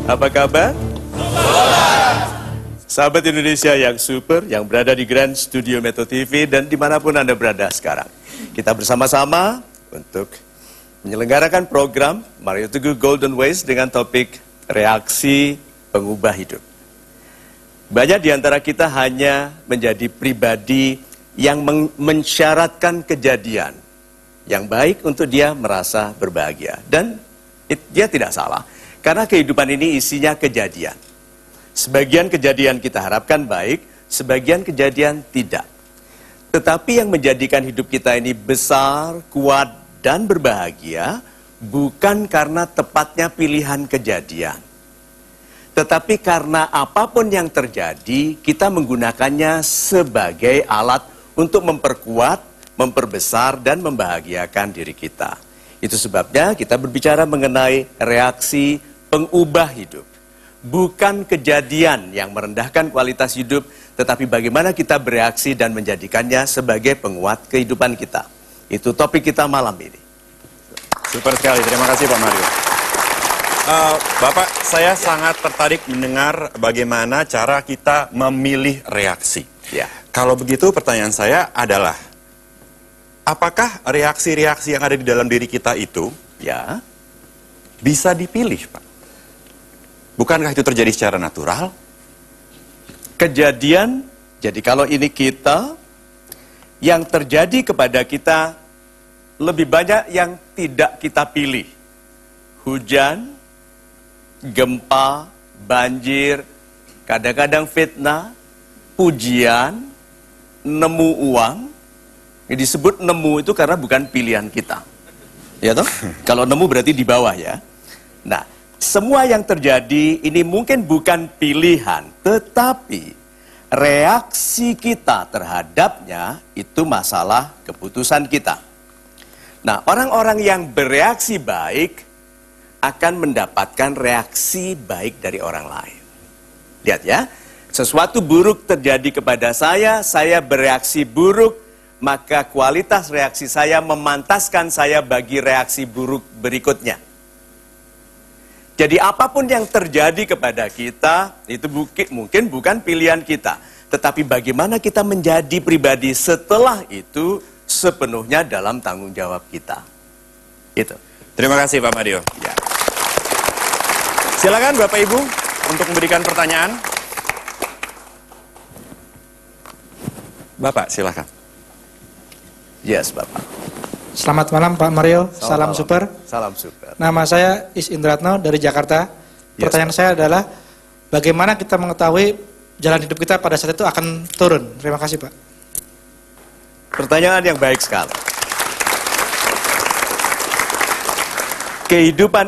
Apa kabar? Sahabat Indonesia yang super, yang berada di Grand Studio Metro TV dan dimanapun Anda berada sekarang. Kita bersama-sama untuk menyelenggarakan program Mario Teguh Golden Ways dengan topik reaksi pengubah hidup. Banyak di antara kita hanya menjadi pribadi yang mensyaratkan kejadian yang baik untuk dia merasa berbahagia. Dan dia tidak salah, karena kehidupan ini isinya kejadian. Sebagian kejadian kita harapkan baik, sebagian kejadian tidak. Tetapi yang menjadikan hidup kita ini besar, kuat, dan berbahagia bukan karena tepatnya pilihan kejadian. Tetapi karena apapun yang terjadi, kita menggunakannya sebagai alat untuk memperkuat, memperbesar, dan membahagiakan diri kita. Itu sebabnya kita berbicara mengenai reaksi pengubah hidup. Bukan kejadian yang merendahkan kualitas hidup, tetapi bagaimana kita bereaksi dan menjadikannya sebagai penguat kehidupan kita. Itu topik kita malam ini. Super sekali, terima kasih Pak Mario. Bapak, saya sangat tertarik mendengar bagaimana cara kita memilih reaksi. Ya. Kalau begitu pertanyaan saya adalah, apakah reaksi-reaksi yang ada di dalam diri kita itu Ya. bisa dipilih, Pak? Bukankah itu terjadi secara natural? Kejadian, jadi kalau ini kita, yang terjadi kepada kita lebih banyak yang tidak kita pilih. Hujan, gempa, banjir, kadang-kadang fitnah, pujian, nemu uang. Yang disebut nemu itu karena bukan pilihan kita. Ya toh? Kalau nemu berarti di bawah ya. Nah, semua yang terjadi ini mungkin bukan pilihan, tetapi reaksi kita terhadapnya itu masalah keputusan kita. Nah, orang-orang yang bereaksi baik akan mendapatkan reaksi baik dari orang lain. Lihat ya, sesuatu buruk terjadi kepada saya bereaksi buruk, maka kualitas reaksi saya memantaskan saya bagi reaksi buruk berikutnya. Jadi apapun yang terjadi kepada kita, itu mungkin bukan pilihan kita. Tetapi bagaimana kita menjadi pribadi setelah itu sepenuhnya dalam tanggung jawab kita. Itu. Terima kasih Pak Mario. Ya. Silakan Bapak Ibu untuk memberikan pertanyaan. Bapak, silakan. Yes, Bapak. Selamat malam Pak Mario, salam super. Salam super. Nama saya Is Indratno dari Jakarta. Pertanyaan saya adalah, bagaimana kita mengetahui jalan hidup kita pada saat itu akan turun? Terima kasih Pak. Pertanyaan yang baik sekali. Kehidupan